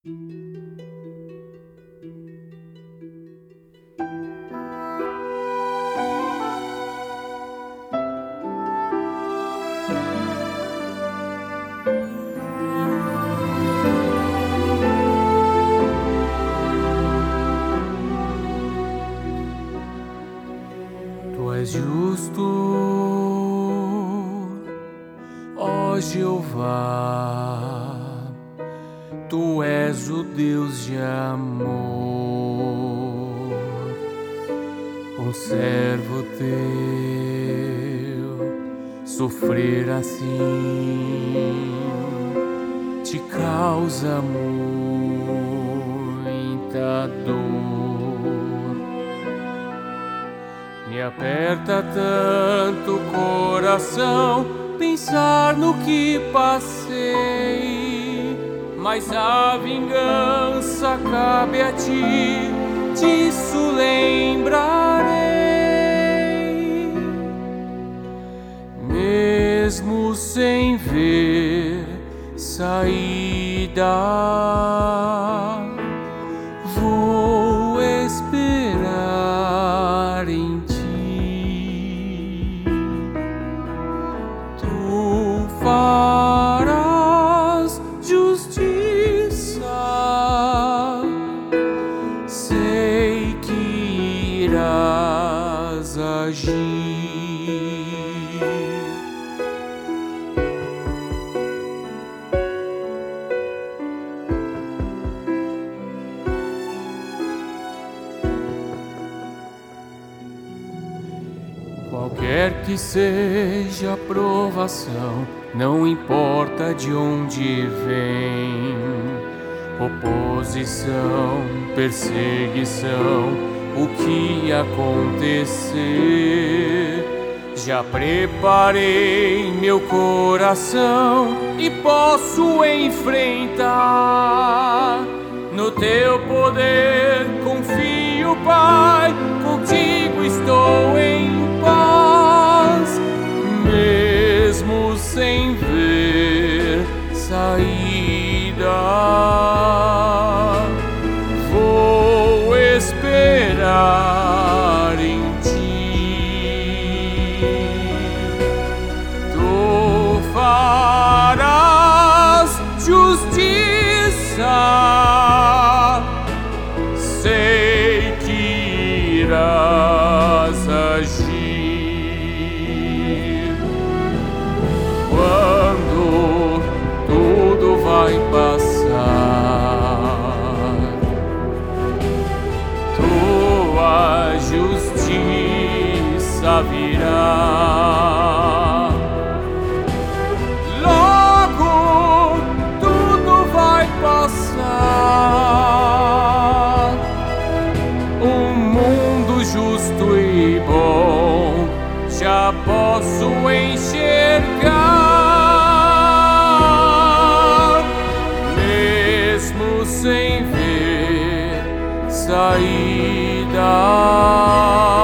Tu és justo, ó Jeová, Tu és o Deus de amor. Um servo Teu sofrer assim te causa muita dor. Me aperta tanto o coração pensar no que passei, mas a vingança cabe a Ti, disso lembrarei. Mesmo sem ver saída, vou esperar em Ti. Tu farás justiça, sei que irás agir. Qualquer que seja a provação, não importa de onde vem, oposição, perseguição, o que acontecer, já preparei meu coração e posso enfrentar. No Teu poder confio, Pai, contigo estou em paz. Mesmo sem ver saída, vou esperar em Ti. Tu farás justiça, sei que irás agir. Quando tudo vai passar, Tua justiça virá. Logo tudo vai passar, um mundo justo e bom já posso enxergar. Mesmo sem ver saída,